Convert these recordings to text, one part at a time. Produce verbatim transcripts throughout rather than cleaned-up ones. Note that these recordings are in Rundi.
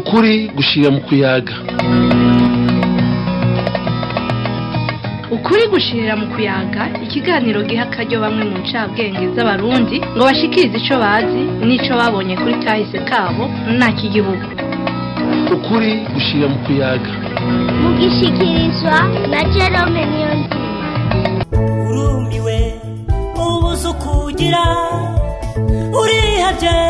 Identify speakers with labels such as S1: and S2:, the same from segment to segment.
S1: ukuri gushira mu kuyaga.
S2: Ukuri gushirira mu kuyaga, ikiganiro giha akaryo bamwe mu ncabwenge z'abarundi ngo bashikirize ico bazi n'ico babonye kuri kahise kabo n'ak'igihugu.
S1: Ukuri gushira mu kuyaga,
S3: mugishikirizwa na Jerome Niyonzima.
S4: Urumiwe ubuzu kugira urihavye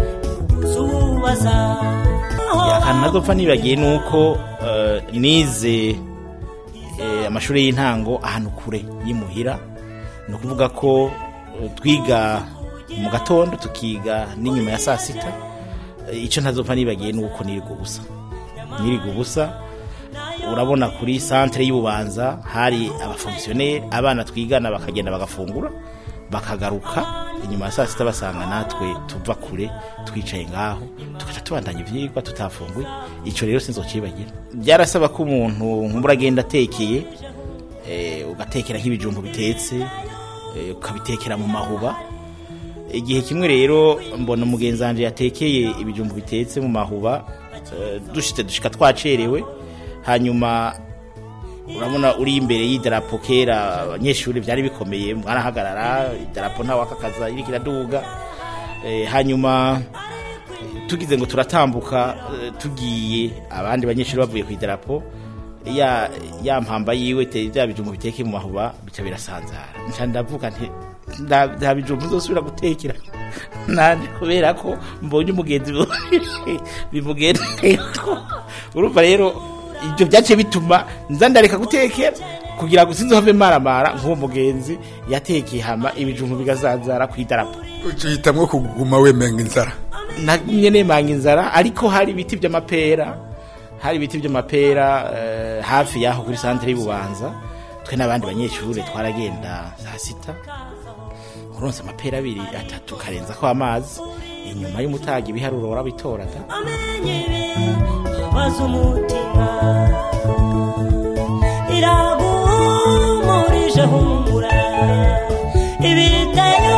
S4: uzubaza
S5: yakanazopfa nibagiye nuko uh, nize amashuri y'intango ahantu kure yimuhira, no kuvuga ko twiga mu gatondo tukiga n'inyuma ya saa sita. Ico ntazopfa nibagiye nuko nirigo gusa nirigo gusa urabona kuri centre y'Ububanza hari abafonctionnaire, abana twigana bakagenda bagafungura bakagaruka inyuma ya saa sita basanga natwe tuva kure twicaye ngaho tukaca tubandanya ivyigwa tutafunguye. Ico rero sinzocibagira. Byarasaba ko umuntu nkumuragenda atekeye eh ugatekera nk'ibijumbu bitetse eh, ukabitekera mu mahuba. Igihe kimwe rero mbona umugenzi wanje yatekeye ibijumbu bitetse mu mahuba, eh, dushitse dushika twacerewe, hanyuma urabona uri imbere y'idarapo kera abanyeshuri byari bikomeye, mwarahagarara idarapo nta wakakaza iri kiraduga. E, hanyuma tugize ngo turatambuka e, tugiye abandi banyeshuri bavuye ku idarapo ya ya mpamba yiwe te bya bijumbu biteke mu mahuba bica birasanzara. Nca ndavuga nti nda bijumbu zosubira gutekera nanje kubera ko mbonye umugenzi bimugenda. Urumva rero ibyo byace bituma nza ndareka gutekera kugira ngo sinzohave maramara nk'uwo mugenzi yatekeye hama ibijumbu bigazanzara ku idarapo.
S6: Ucihitamwo kuguma wemenga inzara?
S5: Nagumye nemanga inzara, ariko hari ibiti by'amapera hari ibiti by'amapera uh, hafi yaho kuri centre y'Ububanza. Twe n'abandi banyeshuri twaragenda saa sita uronse amapera abiri atatu karenza ko amazi, inyuma y'umutagi ibiharuro warabitoraga.
S4: Bazumutima iragumurije humura ibiteyo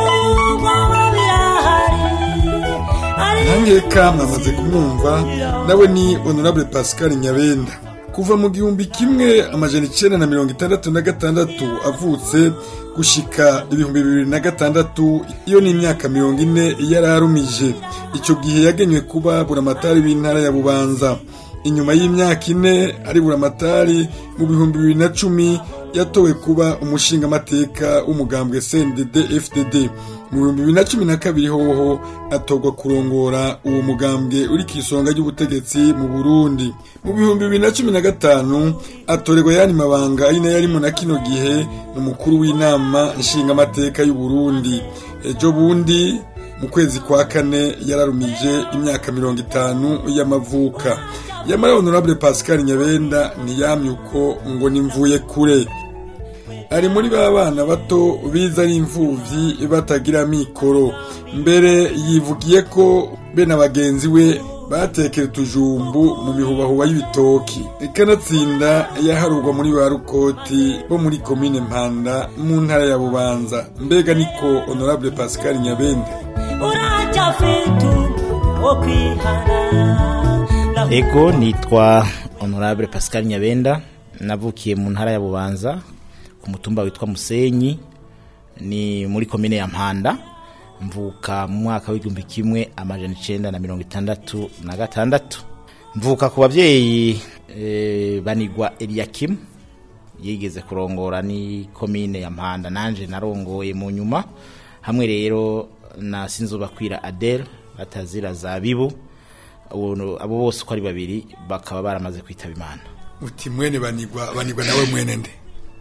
S6: Hangeka mwamaze kumwumva, nawe ni Honorable Pascal Nyabenda. Kuva mu gihumbi kimwe amajana icenda na mirongo itandatu na gatandatu avutse gushika ibihumbi bibiri na gatandatu, iyo ni imyaka mirongo ine yararumije. Ico gihe yagenywe kuba buramatari w'intara ya Bubanza. Inyuma y'imyaka ine ari buramatari, mu bihumbi bibiri na cumi yatowe kuba umushinga mateka w'umugambwe C N D D F D D. Mu bihumbi bibiri na cumi na kabiri hoho atogwa kurongora uwo mugambwe uri kisonga ry'ubutegetsi mu Burundi. Mu bihumbi bibiri na cumi na gatanu atorerwa yani mabanga ari nayo ari mu na kino gihe n'umukuru w'inama nshinga mateka y'u Burundi. Ejo bundi mu kwezi kwa kane yararumije imyaka mirongo itanu y'amavuka. Yamara Honorable Pascal Nyabenda niyamyuko ngo nimvuye kure. Ari muri babana bato biza ari imfuvyi batagira mikoro. Mbere yivugiye ko bene abagenzi we batekera tujumbu mu mihubahuba y'ibitoki. Ikanatsinda yaharurwa muri barukoti bo muri commune Mpanda mu ntara ya Bubanza. Mbega niko Honorable Pascal Nyabenda.
S4: Uraja fitu okwihana.
S5: Ego nitwa Honorable Pascal Nyabenda, navukiye mu ntara ya Bubanza ku mutumba witwa Musenyi, ni muri commune ya Mpanda. Mvuka mu mwaka w'igihumbi kimwe amajana icenda na mirongo itandatu na gatandatu. Mvuka ku bavyeyi e, banigwa Eliakim yigeze kurongora ni commune ya Mpanda, nanje narongoye mu nyuma hamwe rero na Sinzobakwira Adele batazira Zabibu. Abo bose uko ari babiri bakaba baramaze kwitaba Imana.
S6: Uti mwene banigwa banigwa nawe mwene nde?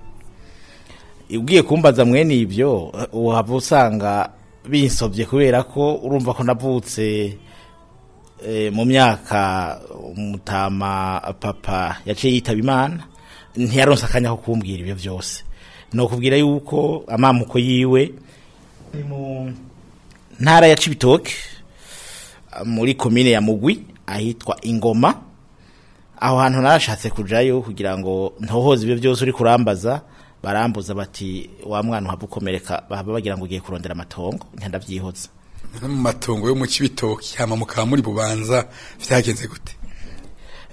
S5: Ugiye kumbaza mwene ibyo uhava usanga binsovye kubera ko urumva ko navutse e, mu myaka umutama papa yaciye yitaba Imana, ntiyaronse akanya ko kumbwira ibyo byose. No kubwira yuko amamuko yiwe ni mu ntara ya Cibitoke muri commune ya Mugwi ahitwa Ingoma. Aho hantu narashatse kujayo kugira ngo ntohoze ibyo byose uri kurambaza, barambuza bati wa mwana uhabukomereka bahaba bagira ngo ugiye kurondera amatongo, ntandavyihoza.
S6: Mu matongo yo mu Cibitoke hama mukaba muri Bubanza vyagenze gute?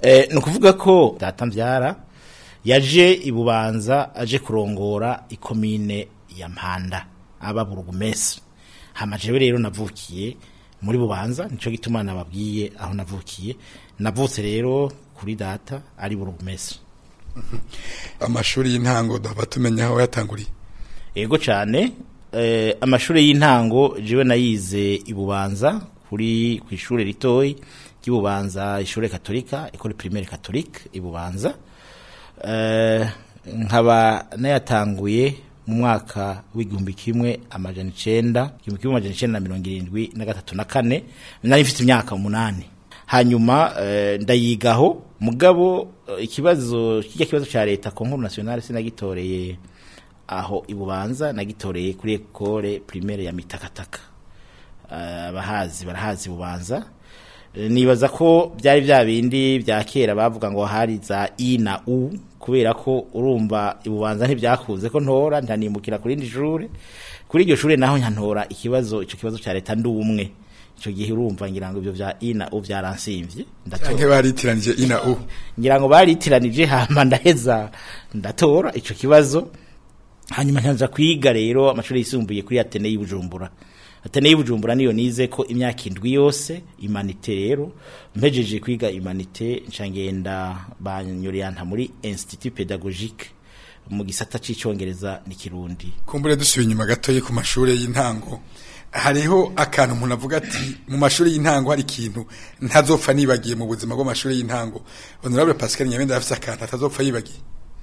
S5: eh no kuvuga ko data mbyara yaje ibubanza aje kurongora ikomine ya Mpanda aba burugumesi hamajewe rero navukiye muri bubanza nico gituma nababwiye aho navukiye navutse rero kuri data ari burugumesi.
S6: Amashuri y'intango daba tumenya aho yatanguriye.
S5: Ego cyane eh amashuri y'intango jiwe nayize ibubanza kuri ku ishure ritoyi ry'Ibubanza ishure katolika école primaire catholique ibubanza. Eh nkaba nayatanguye mu mwaka w'igihumbi kimwe amajana icenda igihumbi kimwe amajana icenda na mirongo irindwi na gatatu na kane nari mfite imyaka umunani. Hanyuma uh, ndayigaho mugabo uh, ikibazo kijya kibazo cha leta Concours national sinagitoreye aho ibubanza nagitoreye kuri école primaire ya Mitakataka. Abahazi uh, barahazi bubanza uh, nibaza ko byari bya bindi bya kera bavuga ngo hari za I na U kubera ko urumva ibubanza ntibyakuze ko ntora ntanimukira kuri ndi jure kuri iryo shure naho nyantora ikibazo ico kibazo cha leta ndumwe ico gihe urumva ngira ngo ibyo bya ina u byaransimvye
S6: ndatora nke baritiranije ina u
S5: ngira ngo baritiranije hama ndaheza ndatora ico kibazo hanyuma ntanza kwiga rero amashuri yisumbuye kuri Atene y'Ibujumbura. Atene y'Ibujumbura niyo nize ko imyaka indwi yose imanite rero mpejeje kwiga imanite ncangenda banyuriyanta muri Institut Pédagogique mu gisata c'icongereza n'ikirundi.
S6: Kumbure dusubiye inyuma gatoye ku mashuri y'intango hariho akantu umuntu avuga ati mu mashuri y'intango hari ikintu ntazopfa nibagiye mu buzima bwo mashuri y'intango. Honorable Pascal Nyabenda afise akantu atazopfa yibagiye.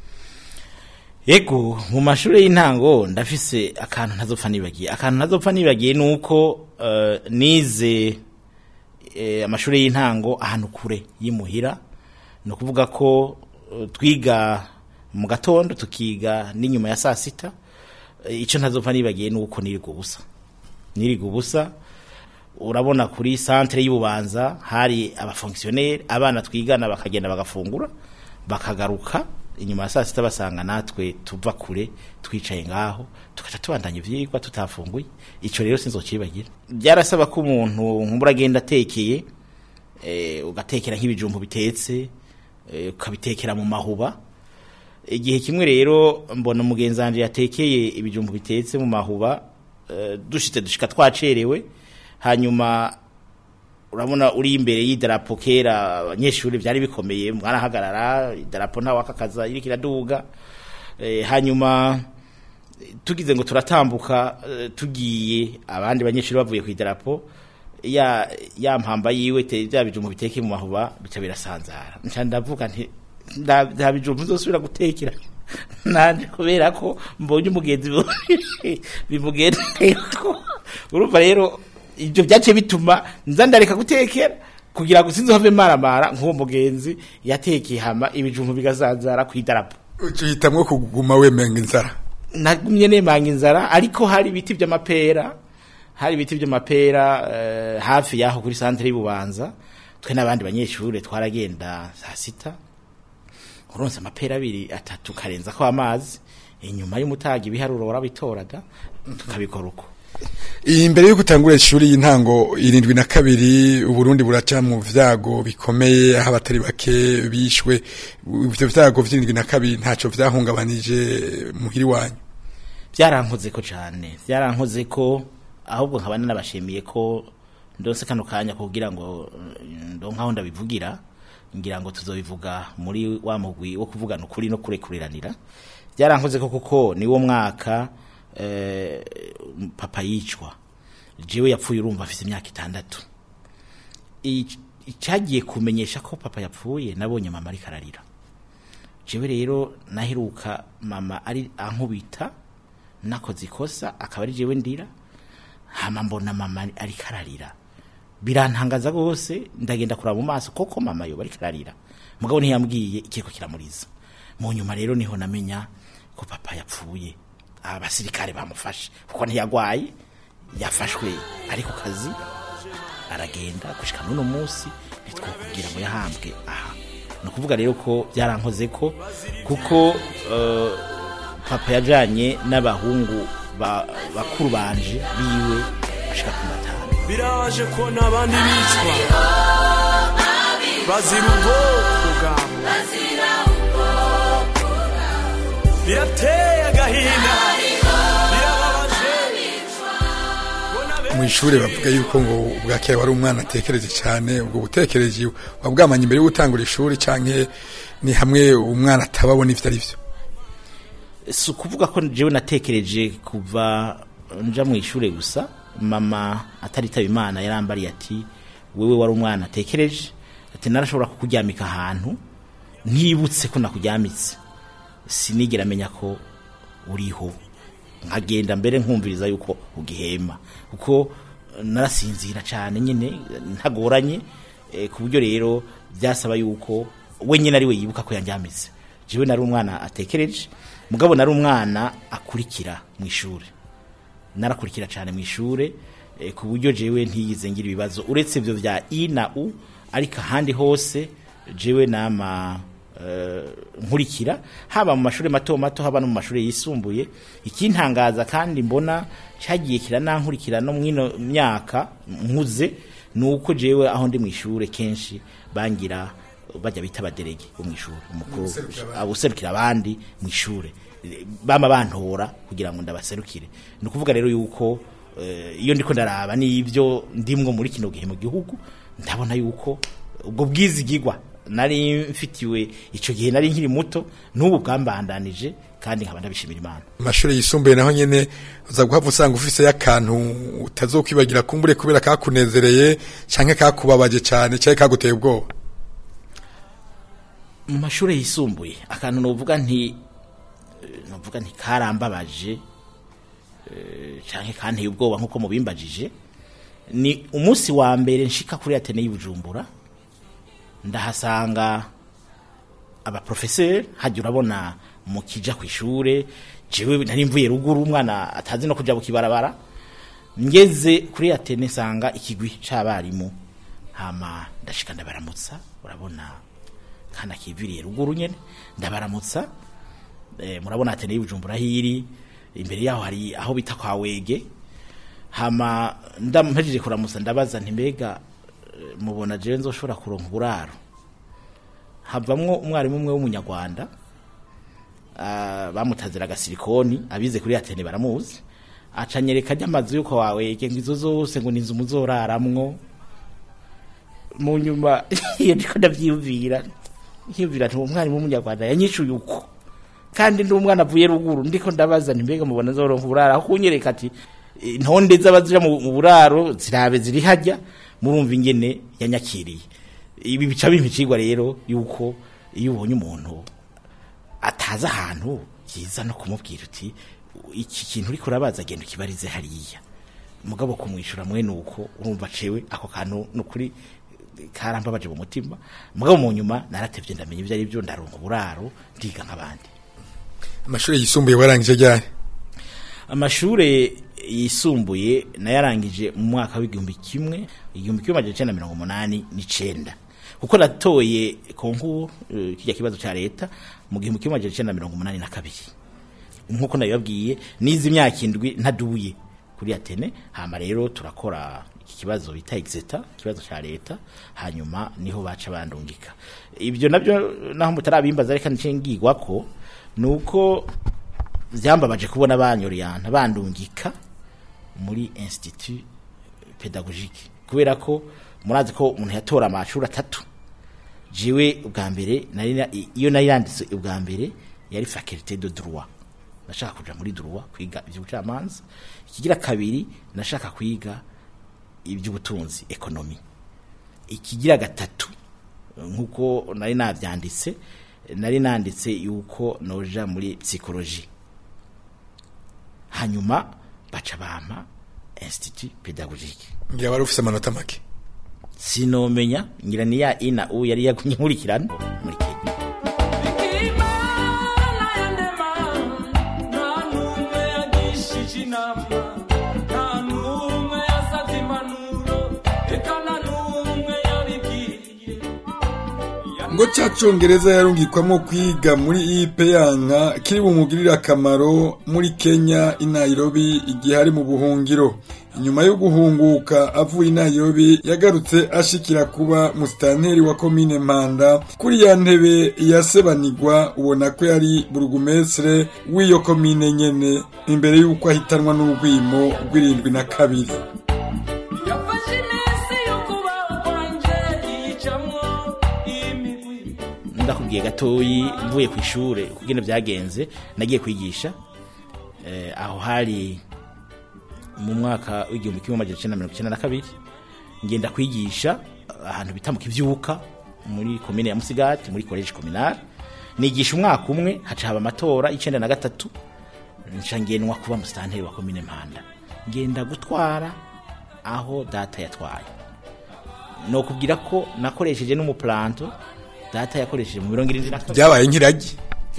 S5: Ego mu mashuri y'intango ndafise akantu ntazopfa nibagiye. Akantu ntazopfa nibagiye nuko uh, nize eh, amashuri y'intango ahantu kure yimuhira no kuvuga ko uh, twiga mu gatondo tukiga n'inyuma ya saa sita. Uh, ico ntazopfa nibagiye nuko nirigo busa. Nirigo busa urabona kuri centre y'Ibubanza hari abafonctionnaire abana twigana bakagenda bagafungura bakagaruka inyuma ya saa sita basanga natwe tuva kure twicaye ngaho tukaca tubandanya ivyigwa tutafunguye. Ico rero sinzocibagira. Byarasaba ko umuntu nkumbura agenda atekeye eh ugatekera nk'ibijumbu bitetse eh, ukabitekera mu mahuba. Igihe kimwe rero mbona mugenzi wanje yatekeye ibijumbu bitetse mu mahuba eh, dushite dushika twacerewe hanyuma urabona uri imbere y'idarapo kera abanyeshuri byari bikomeye mwarahagarara idarapo nta wakakaza iri kiraduga e, hanyuma tugize ngo turatambuka e, tugiye abandi banyeshuri bavuye ku idarapo ya ya mpamba yiwe te bya bijumbu biteke mu mahuba bica birasanzara nca ndavuga nti nda bijumbu zosubira gutekera nanje kubera ko mbonye umugenzi bimugendeye ko urumva rero ibyo byace bituma nzandareka gutekera kugira ngo sinzove maramara nk'uwo mugenzi yatekeye hama ibijumbu bigazanzara ku idarapo.
S6: Ucihitamwe kuguma wemenga inzara.
S5: Nagumye nemanga inzara ariko hari ibiti by'amapera hari ibiti by'amapera uh, hafi yaho kuri centre y'Ibubanza twe nabandi banyeshure twaragenda saa sita uronse amapera abiri atatu karenza ko amazi inyuma y'umutagi biharuro warabitoraga tukabikora uko.
S6: Imbere yo gutangura ishuri y'intango irindwi na kabiri Uburundi buraca mu vyago bikomeye aho abatari bake bishwe. Ivyo vyago vy'irindwi na kabiri ntaco vyahungabanije muhiri wanyu.
S5: Byarankoze ko cyane byarankoze ko ahubwo nkabana nabashimiye ko ndose kano kanya kugira ngo ndonkaho ndabivugira ngira ngo tuzobivuga muri wa mugwi wo kuvugana ukuri no kurekuriranira. Byarankoze ko kuko ni wo mwaka eh papa yicwa jewe yapfuye urumva afite imyaka itandatu. Icagiye kumenyesha ko papa yapfuye nabonye mama ari kararira. Jewe rero nahiruka mama ari ankubita nakoze ikosa akaba ari jewe ndira hama mbona mama ari kararira birantangaza gose ndagenda kuraba mu maso koko mama yo bari kararira mugabo ntiyambwiye ikiko kiramuriza. Mu nyuma rero niho namenya ko papa yapfuye abasirikare bamufashe kuko ntiyagwaye yafashwe ari ku kazi aragenda gushika n'uno munsi nitwo kugira ngo yahambwe aha no kuvuga rero ko byarankoze ko kuko uh, papa yajanye n'abahungu bakuru ba, banje biwe bashika ku matano.
S7: Biraje ko nabandi bicwa bazira ubwoko
S4: birateye agahinda
S6: mu ishuri bavuga yuko ngo ubwa kera wari umwana atekereje cyane ubwo butekereje wabwamanye imbere yo gutangura ishuri canke ni hamwe umwana atababona ivyo ari byo
S5: si ukuvuga ko jewe natekereje kuva nja mu ishuri gusa mama ataritaba imana yarambariye ati wewe wari umwana atekereje ati narashobora kukuryamika ahantu ntibutse ko nakujyamitse sinigera menya ko uriho nkagenda mbere nkumviriza yuko ugihema kuko narasinzira cyane nyine ntagoranye e, ku buryo rero byasaba yuko we nyine ari we yibuka ko yanjyamitse jewe nari umwana atekereje mugabo nari umwana akurikira mu ishuri narakurikira cyane mu ishuri e, ku buryo jewe ntiyize ngira ibibazo uretse ibyo bya i na u ariko ahandi hose jewe nama uh, nkurikira haba mu mashuri mato mato haba no mu mashuri yisumbuye ikintangaza kandi mbona cyagiye kiranankurikira no mwino myaka nkuze nuko jewe aho ndi mu ishuri kenshi bangira bajya bita abaderege bo mu ishuri umukuru abuserukira abandi mu ishuri bama bantora kugira ngo ndabaserukire ni ukuvuga rero yuko uh, iyo ndiko ndaraba n'ibyo ndimwo muri kino gihe mu gihugu ndabona yuko ubwo bwizigirwa nari mfitiwe ico gihe nari nkiri muto n'ubu bwambandanije kandi nkaba ndabishimira Imana
S6: amashuri yisumbuye naho nyene uza guhava usanga ufise yakantu utazokwibagira kumbure kubera kakunezereye canke kakubabaje cyane cyane kaguteye ubwoba
S5: mu mashuri yisumbuye akantu novuga nti novuga nti karambabaje canke kanteye ubwoba nkuko mubimbajije ni umunsi wa mbere nshika kuri Atene y'Ibujumbura ndahasanga aba professeur hajya urabona mu kija ku ishure jewe nari mvuye ruguru umwana atazi no kuja bukibarabara ngeze kuri Atene sanga ikigwi c'abarimu hama ndashika ndabaramutsa urabona kana kiviriye ruguru nyene ndabaramutsa eh, murabona Atene y'Ibujumbura hiri imbere yaho hari aho bita kwa Wege hama ndampejeje kuramutsa ndabaza nti mbega mubona je nzoshobora kuronka uburaro havamwo umwarimu umwe w'umunyarwanda uh, bamutazira gasirikoni abize kuri Atene baramuzi acanyereka ry'amazu yuko wawe ngizo zose ngo ninzu muzoraramwo mu nyuma iyo ndiko ndavyiyumvira nkiyumvira nti umwarimu w'umunyarwanda yanyishuye uko kandi ndi umwana avuye ruguru ndiko ndabaza nti mbega mubona nzoronka uburaro aho kunyereka ati ntonde z'abazira mu buraro zirabe ziri hajya murumva ingene yanyakiriye ibi bica bimpicirwa rero yuko iyo ubonye umuntu ataza ahantu yiza no kumubwira uti iki kintu uri kurabaza genda ukibarize hariya mugabo kumwishura mwene uko urumva cewe ako kantu nukuri karambabaje mu mutima mugabo mu nyuma naratevye ndamenye ivyo ari byo ndaronka uburaro ndiga nk'abandi
S6: amashuri yisumbuye warangije ryari
S5: amashure yisumbuye nayarangije mu mwaka w'igihumbi kimwe igihumbi kimwe amajana icenda mirongo umunani n'icenda kuko natoye konkuru uh, kijya kibazo ca leta mu gihumbi kimwe amajana icenda mirongo umunani na kabiri nkuko nabibabwiye nizi imyaka indwi ntaduye kuri Atene hama rero turakora iki kibazo bita exeta kibazo ca leta hanyuma niho baca bandungika ibyo nabyo naho mutarabimbaza reka ncengirwa ko nuko byambabaje kubona banyoriyana bandungika muri institut pédagogique kubera ko murazi ko umuntu yatora amashuri atatu jiwe ubwa mbere nari iyo nari yanditse ubwa mbere yari faculté de droit nashaka kuja muri droit kwiga iby'ubucamanza ikigira kabiri nashaka kwiga iby'ubutunzi economy ikigira gatatu nkuko nari navyanditse nari nanditse yuko noja muri psychologie hanyuma baca bama institut pédagogique
S6: ngira bari ufise amanota make
S5: sinomenya ngira ni ya ina u yari yakunyikurikirana muri Kenya
S6: ngo cacongereza yarungikwamo kwiga muri ipeyanka kiri bumugirira akamaro muri Kenya i Nairobi igihe ari mu buhungiro inyuma yo guhunguka avuye i Nairobi yagarutse ashikira kuba musitanteri wa komine Mpanda kuri ya ntebe yasebanirwa ubona ko yari burugumestre w'iyo komine nyene imbere y'uko ahitanwa n'urwimo rw'irindwi na kabiri.
S5: Ndakubwiye gatoyi mvuye ku ishure kugene byagenze nagiye kwigisha eh, aho hari mu mwaka w'igihumbi kimwe amajana icenda na mirongo icenda na kabiri ngenda kwigisha ahantu bita mu Kivyuka muri komine ya Musigati muri college communal nigisha umwaka umwe haca haba amatora icenda na gatatu nshangenwa kuba musitanteri wa komine Mpanda ngenda gutwara aho data yatwaye no kubwira ko nakoresheje n'umuplanto data yakoresheje mu mirongo irindwi na gatatu
S6: byabaye nk'iragi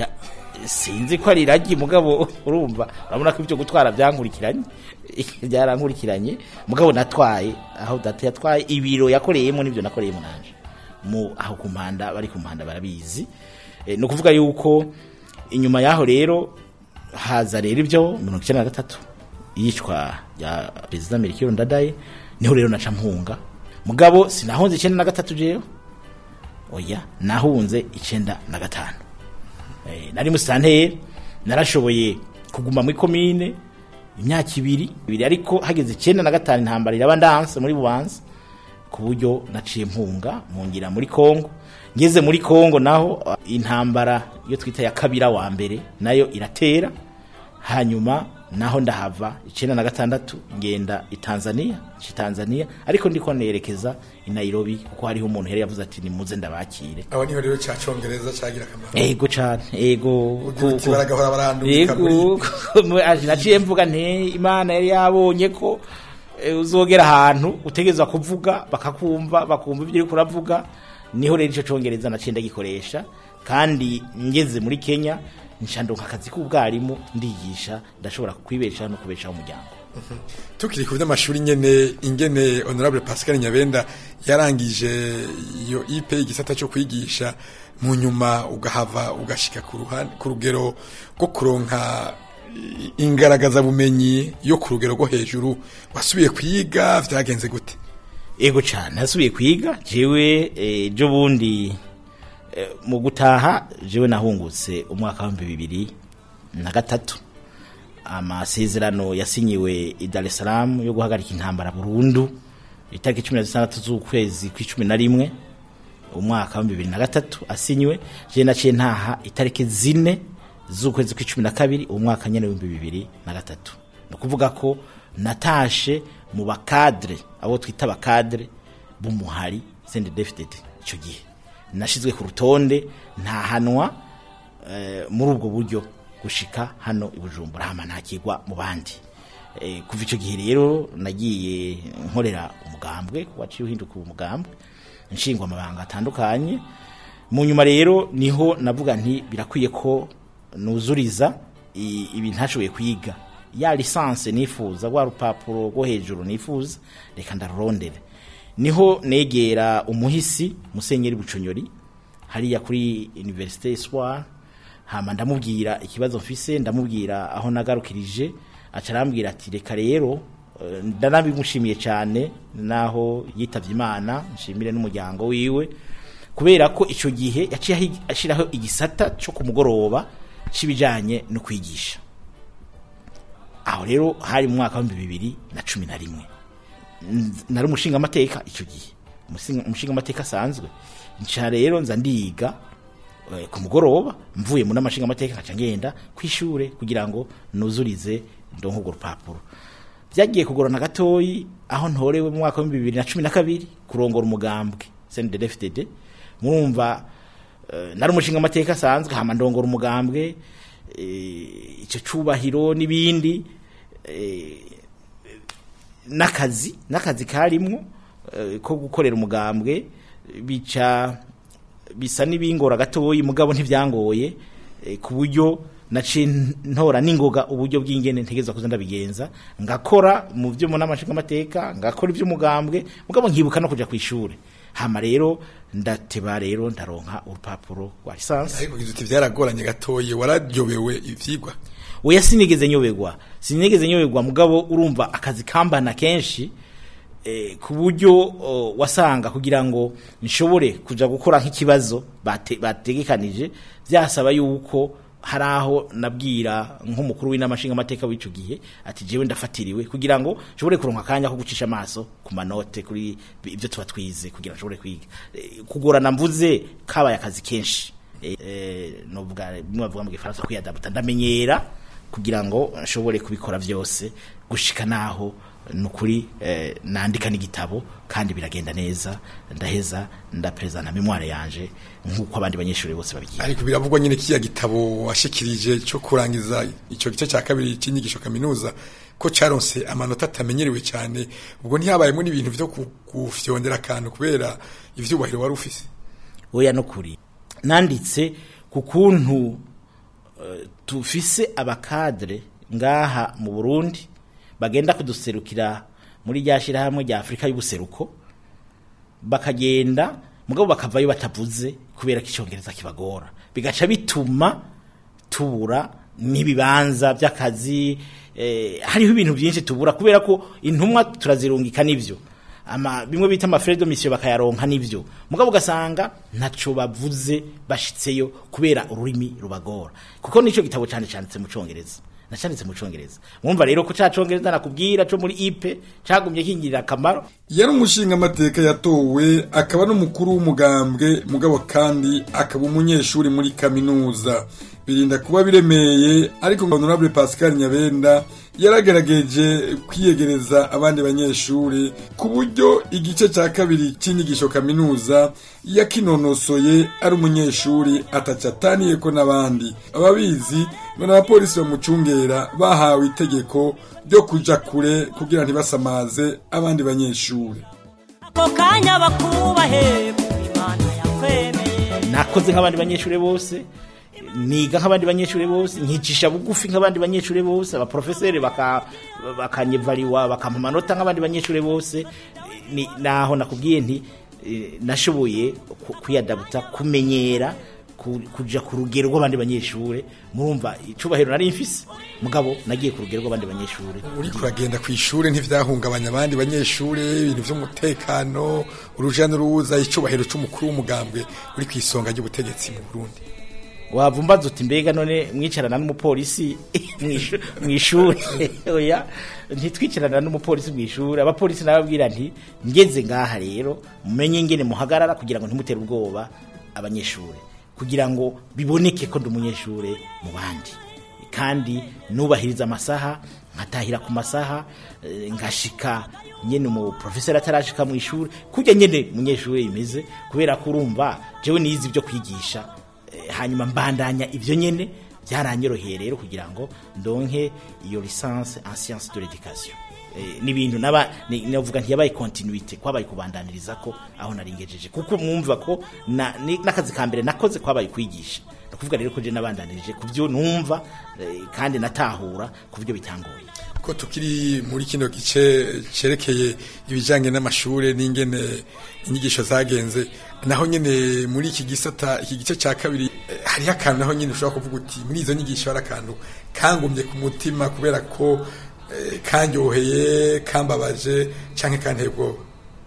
S5: sinzi ko ari iragi mugabo urumva urabona ko ibyo gutwara byankurikiranye byarankurikiranye mugabo natwaye aho data yatwaye ibiro yakoreyemo nibyo nakoreyemo nanje mu aho ku Mpanda bari ku Mpanda barabizi e, no kuvuga yuko inyuma yaho rero haza rero ibyo mirongo icenda na gatatu yicwa ya President Melchior Ndadaye niho rero naca mpunga mugabo sinahonze icenda na gatatu jeyo oya nahunze icenda na gatanu eh nari musitanteri narashoboye kuguma mu komine imyaka ibiri ibiri ariko hageze icenda na gatanu intambara iraba ndanse muri Bubanza ku buryo naciye mpunga mungira muri Kongo ngeze muri Kongo naho intambara yo twita ya Kabira wa mbere nayo iratera hanyuma naho ndahava icenda na gatandatu ngenda i Tanzania ci Tanzania ariko ndiko nerekeza i Nairobi kuko hariho umuntu yari yavuze ati nimuze ndabakire
S6: abo niho rero cya Congereza cagira kamaro
S5: ego cyane ego
S6: kuko baragahora barandumika
S5: muri aje naciye mvuga nte Imana yari yabonye ko e, uzogera ahantu utegezwa kuvuga bakakumva bakumva ibyo uri kuravuga niho rero ico Congereza naciye ndagikoresha kandi ngeze muri Kenya nshanduka akazi k'ubwarimu ndigisha ndashobora kwibesha no kubesha umuryango.
S6: Uh-huh. Tukiri ku by'amashuri nyene ingene Honorable Pascal Nyabenda yarangije iyo I P igisata cyo kwigisha mu nyuma ugahava ugashika ku ruhande ku rugero rwo kuronka ingaragaza bumenyi yo ku rugero rwo hejuru wasubiye kwiga vyagenze gute?
S5: Ego cyane nasubiye kwiga jewe ejo eh, bundi mu gutaha jewe nahungutse umwaka wa bibiri na gatatu amasezerano yasinyiwe i Dar es Salaam yo guhagarika intambara burundu itariki cumi na zitandatu z'ukwezi kw'icumi na rimwe umwaka wa bibiri na gatatu asinywe je naciye ntaha itariki zine z'ukwezi kw'icumi na kabiri umwaka nyene wa bibiri na gatatu no kuvuga ko natashe mu bakadre abo twita bakadre bumuhari sende defted ico gihe nashizwe ku rutonde ntahanwa e, muri ubwo buryo gushika hano i Bujumbura hama ntakigwa mu bandi e, kuva ico gihe rero nagiye nkorera umugambwe waciye uhinduka umugambwe nshingwa amabanga atandukanye mu nyuma rero niho navuga nti birakwiye ko nuzuriza ibi ntashoboye kwiga ya lisanse nifuza rwa rupapuro rwo hejuru nifuza reka ndarondere niho negera umuhisi Musenyeri Buconyori hariya kuri Université Espoir hama ndamubwira ikibazo mfise ndamubwira aho nagarukirije acarambwira ati reka rero ndanabimushimiye cyane naho yitavye Imana nshimire n'umuryango wiwe kubera ko ico gihe yaciye ashiraho igisata cyo kumugoroba cibijanye no kwigisha aho rero hari mu mwaka wa bibiri na cumi na rimwe nari umushinga amateka icyo gihe umushinga amateka asanzwe nca rero nza ndiga e, ku mugoroba mvuye mu namashinga amateka kaca ngenda kwishure kugira ngo nuzurize ndonko go rupapuro byagiye kugorana gatoyi aho ntorewe mu mwaka wa bibiri na cumi na kabiri kurongora umugambwe C N D D F D D murumva e, nari umushinga amateka asanzwe hama ndongora umugambwe e, ico cubahiro nibindi e, nakazi nakazi karimwo uh, ko gukorera umugambwe bica bisa nibingora gatoyi mugabo ntivyangoye e, ku buryo naci ntora ningoga uburyo bw'ingene ntegeza kuza ndabigenza ngakora mu byo mu namashinga amateka ngakora ibyo umugambwe mugabo nkibuka no kuja kwishure hama rero ndateba rero ndaronka urupapuro rwa lisansi
S6: ariko gizuti vyaragoranye gatoyi wararyobewe ivyigwa
S5: oya sinigeze nyoberwa sinigeze nyoberwa mugabo urumva akazi kambana kenshi eh, ku buryo oh, wasanga kugira ngo nshobore kuja gukora nk'ikibazo bate, bategekanije byasaba yuko haraho nabwira nk'umukuru w'inamashinga amateka w'ico gihe ati jewe ndafatiriwe kugira ngo nshobore kuronka kanya ko gucisha amaso ku manote kuri ivyo tuba twize kugira nshobore kwiga e, kugorana mvuze kabaye akazi kenshi e, e, no bwa bimwe bavuga mu gifaransa kwiyadabuta ndamenyera kugira ngo nshobore kubikora vyose gushika naho nukuri eh, nandika n'igitabo kandi biragenda neza ndaheza ndapresenta memoire yanje nkuko abandi banyeshuri bose babigira.
S6: Ariko biravugwa nyine kiya gitabo washikirije cyo kurangiza ico gice cya kabiri cy'inyigisho kaminuza ko caronse amanota atamenyerewe cyane ubwo ntihabayemo n'ibintu byo kufyondera kantu kubera ivyubahiro wari ufise.
S5: Oya no kuri nanditse ku kuntu uh, tufise abakadre ngaha mu Burundi bagenda kuduserukira muri ryashira hamwe rya Afrika y'ubuseruko bakagenda mugabo bakavayo batavuze kubera kicongereza kibagora bigaca bituma tubura nibibanza by'akazi eh, hariho ibintu byinshi tubura kubera ko intumwa turazirungika nivyo ama bimwe bita ama frais de mission bakayaronka nivyo mugabo gasanga ntaco bavuze bashitseyo kubera ururimi rubagora kuko nico gitabo cyane cyanditse mu congereza nacanditse mu congereza mwumva rero ko cacongereza nakubwira cyo muri ipe cagumye kingirira akamaro.
S6: Yari umushinga amateka yatowe akaba n'umukuru w'umugambwe mugabo kandi akaba umunyeshuri muri kaminuza birinda kuba biremeye ariko Honorable Pascal Nyabenda yaragerageje kwiyegereza abandi banyeshuri ku buryo igice cya kabiri cy'inyigisho kaminuza yakinonosoye ari umunyeshuri atacataniye ko nabandi ababizi none abapolisi bamucungera bahawe itegeko ryo kuja kure kugira ntibasamaze abandi banyeshuri.
S4: Ako kanya bakubahe Imana yakwemeye
S5: nakoze nk'abandi banyeshuri bose niga nk'abandi banyeshuri bose nkicisha bugufi nk'abandi banyeshuri bose aba professeur baka bakanyevaliwa bakampa amanota nk'abandi banyeshuri bose ni naho nakubwiye nti nashoboye kwiyadabuta kumenyera kuja ku rugero rw'abandi banyeshuri murumva icubahiro nari mfise mugabo nagiye ku rugero rw'abandi banyeshuri.
S6: Uri kuragenda ku ishure ntivyahungabanya abandi banyeshuri ibintu vy'umutekano uruja n'uruza icubahiro c'umukuru w'umugambwe uri kwisonga ry'ubutegetsi mu Burundi.
S5: Wavumbaza uti mbega none mwicarana n'umupolisi mw'ishuri oya ntitwicarana n'umupolisi mw'ishuri abapolisi nababwira nti ngeze ngaha rero mumenye ngene muhagarara kugira ngo ntimutere ubwoba abanyeshuri kugira ngo biboneke ko ndi umunyeshuri mu bandi kandi nubahiriza amasaha nkatahira ku masaha ngashika nyene mu professor atarashika mu ishuri kujya nyene umunyeshuri yimeze kubera ko urumva jewe nizi byo kwigisha hanyuma mbandanya ivyo nyene byaranyoroheye rero kugira ngo ndonke iyo licence en sciences de l'éducation e, n'ibintu naba navuga nti yabaye continuité kwabaye kubandaniriza ko aho naringejeje kuko mwumva ko na nakazi kambere nakoze kwabaye kwigisha kuvuga rero ko je nabandanirije kuvyo numva e, kandi natahura kuvyo bitangoye
S6: ko tukiri muri kino gice cerekeye ibijanye n'amashure n'ingene inyigisho zagenze naho nyene muri iki gisata iki gice ca kabiri eh, hari akantu naho nyene ushobora kuvuga uti muri izo nyigisho hari akantu kangumye ku mutima kubera ko eh, kanyoheye kambabaje canke kanteye ubwoba.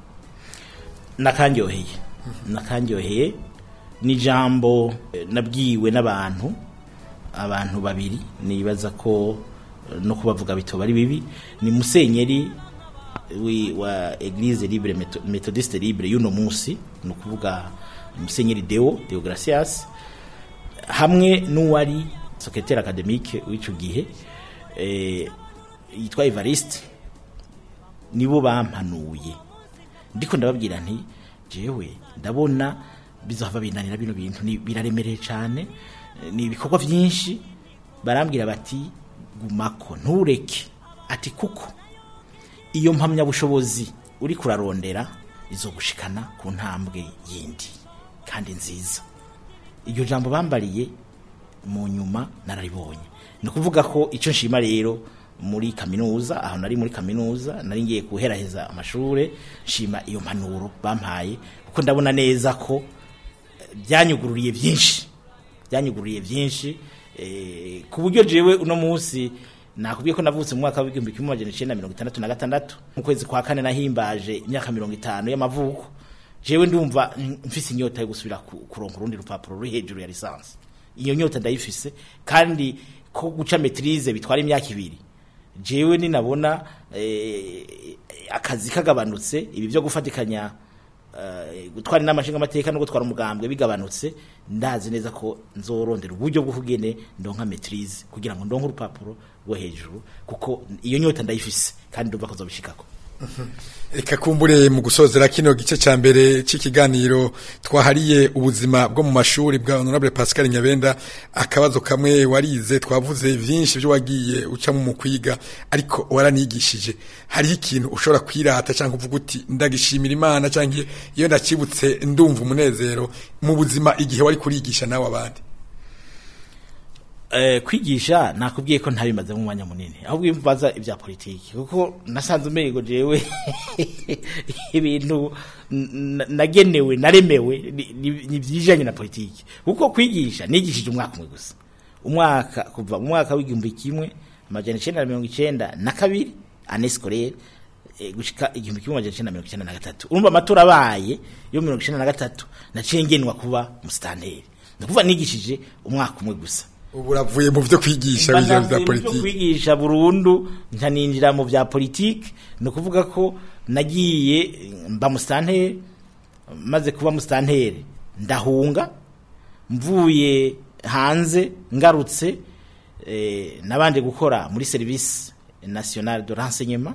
S5: Nakanyoheye mm-hmm. nakanyoheye ni jambo eh, nabwiwe n'abantu abantu babiri nibaza ko no kubavuga bitoba ari bibi ni musenyeri wi wa Eglise Libre Methodiste Libre yuno munsi no kuvuga musenyeri Deo Deogracias hamwe n'uwari secrétaire académique w'ico gihe eh yitwa Evariste nibo bampanuye ndiko ndababwira nti jewe ndabona bizava binanira bino bintu biraremereye cyane ni ibikorwa byinshi barambwira bati gumako ntureke ati kuko iyo mpamya bushobozi uri kurarondera izo gushikana ku ntambwe yindi kandi nziza. Iyo jambo bambariye mu nyuma nararibonye ni kuvuga ko ico nshima rero muri kaminuza aho nari muri kaminuza nari ngiye kuheraheza amashure nshima iyo mpanuro bampaye kuko ndabona neza ko byanyugururiye byinshi byanyugururiye byinshi eh ku buryo jewe uno munsi nakubwiye ko navutse mu mwaka w'igihumbi kimwe amajana icenda mirongo itandatu na gatandatu mu kwezi kwa kane nahimbaje imyaka mirongo itanu y'amavuko jewe ndumva mfise inyota yo gusubira kuronka urundi rupapuro ruri hejuru ya lisansi iyo nyota ndayifise kandi ko guca maîtrise bitwara imyaka ibiri jewe ni nabona eh, akazi kagabanutse ibi byo gufatikanya uh, gutwara n'amashinga amateka no gutwara umugambwe bigabanutse ndazi neza ko nzorondera uburyo bwo kugene ndonka maîtrise kugira ngo ndonke urupapuro rwo hejuru kuko iyo nyota ndayifise kandi ndumva ko zobishikako.
S6: Eka kumbure mu gusozera kino gice ca mbere c'ikiganiro twahariye ubuzima bwo mu mashuri bwa Honorable Pascal Nyabenda akabazo kamwe warize twavuze vyinshi byo wagiye uca mu kwiga ariko waranigishije hari ikintu ushobora kwirata cyangwa uvuga uti ndagishimira Imana cyangwa iyo ndakibutse ndumva umunezero mu buzima igihe wari kurigisha nawe abandi.
S5: Eh kwigisha nakubwiye ko ntabimaze mu mwanya munini ahubwo imbaza ibya politiki kuko nasanze umego jewe ibintu nagenewe naremewe ni byijanye na politiki kuko kwigisha nigishije umwaka umwe gusa umwaka kuva mu mwaka w'igihumbi kimwe amajana icenda na mirongo icenda na kabiri année scolaire e, gushika igihumbi kimwe amajana icenda na mirongo icenda na gatatu urumva amatora abaye yo mirongo icenda na gatatu naciye ngenwa kuba mustanteri ndakuva nigishije umwaka umwe gusa.
S6: Uburavuye mu byo kwigisha bijya bya politiki
S5: kwigisha burundu ntaninjira mu bya politiki no kuvuga ko nagiye mba mustanteri maze kuba mustanteri ndahunga mvuye hanze ngarutse eh, nabanje gukora muri service national de renseignement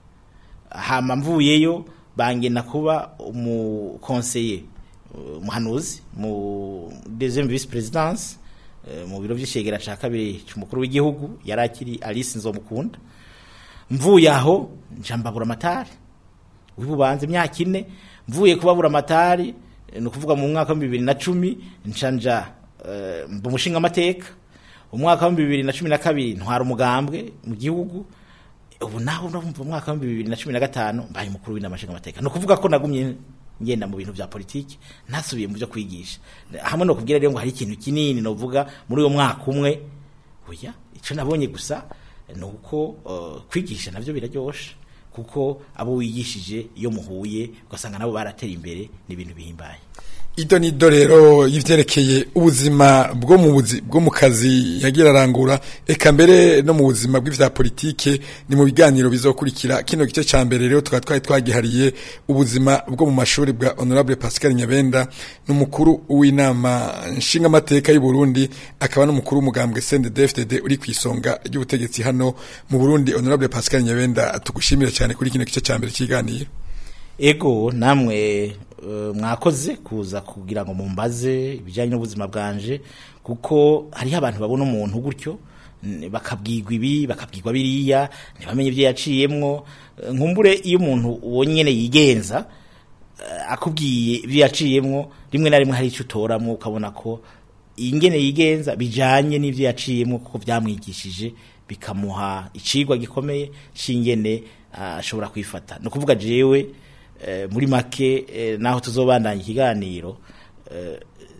S5: hama mvuyeyo bangena kuba umu conseiller umuhanuzi mu deuxième vice présidence mu biro by'ishegera ca kabiri cy'umukuru w'igihugu yarakiri Alice Nzomukunda mvuye aho njambabura amatari wibubanze imyaka ine mvuye kubabura amatari no kuvuga mu mwaka wa bibiri na cumi ncanja uh, mbu mushinga amateka umwaka wa bibiri na cumi na kabiri ntwara umugambwe mu gihugu ubu naho no mu mwaka wa bibiri na cumi na gatanu mbaye mukuru w'inamashinga amateka no kuvuga ko nagumye ngenda mu bintu bya politiki ntasubiye mu byo kwigisha hamwe no kubwira rero ngo hari ikintu kinini no vuga muri uyo mwaka umwe oya ico nabonye gusa nuko uh, kwigisha navyo biraryosha kuko abo wigishije iyo muhuye ugasanga nabo baratera imbere ni ibintu bihimbaye.
S6: Ido ni do rero yivyerekeye ubuzima bwo mu buzi bwo mu kazi yagira arangura eka mbere no mu buzima bw'ivya politike ni mu biganiro bizokurikira kino gice ca mbere rero twa twari twagihariye ubuzima bwo mu mashuri bwa Honorable Pascal Nyabenda n'umukuru w'inama nshinga amateka y'u Burundi akaba n'umukuru w'umugambwe C N D D F D D uri kwisonga ry'ubutegetsi hano mu Burundi. Honorable Pascal Nyabenda tugushimira cyane kuri kino gice ca mbere cy'iganiro.
S5: Ego namwe uh, mwakoze kuza kugira ngo mumbaze ibijanye n'ubuzima bwanje kuko hari abantu babona umuntu gutyo bakabwirwa ibi bakabwirwa biriya ntibamenye ibyo yaciyemwo nkumbure iyo umuntu ubonyene yigenza uh, akubwiye ibyo yaciyemwo rimwe na rimwe hari icyo utoramwo ukabona ko ingene yigenza bijanye n'ivyo yaciyemwo kuko byamwigishije bikamuha icigwa gikomeye shingene ashobora uh, kwifata no kuvuga jewe Uh, muri make uh, naho tuzobandanya ikiganiro uh,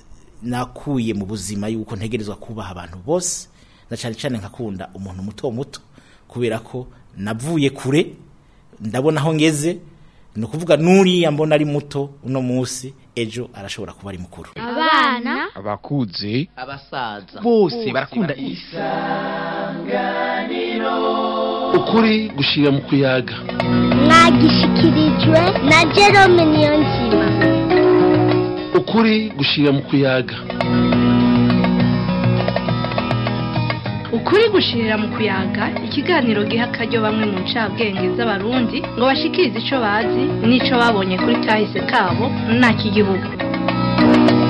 S5: nakuye mu buzima yuko ntegerezwa kubaha abantu bose na cyane cyane nkakunda umuntu muto muto kubera ko navuye kure ndabona aho ngeze no kuvuga nuri mbona ari muto uno munsi ejo arashobora kuba ari mukuru.
S3: Abana
S7: abakuze
S8: abasaza
S7: bose barakunda
S1: isanganiro ukuri gushira mu kuyaga
S3: mwagishikirijwe na Jerome Niyonzima.
S1: ukuri gushira mu kuyaga
S2: ukuri gushirira mu kuyaga ikiganiro giha akaryo bamwe mu ncabwenge z'abarundi ngo bashikirize ico bazi n'ico babonye kuri kahise kabo nta kigihugu.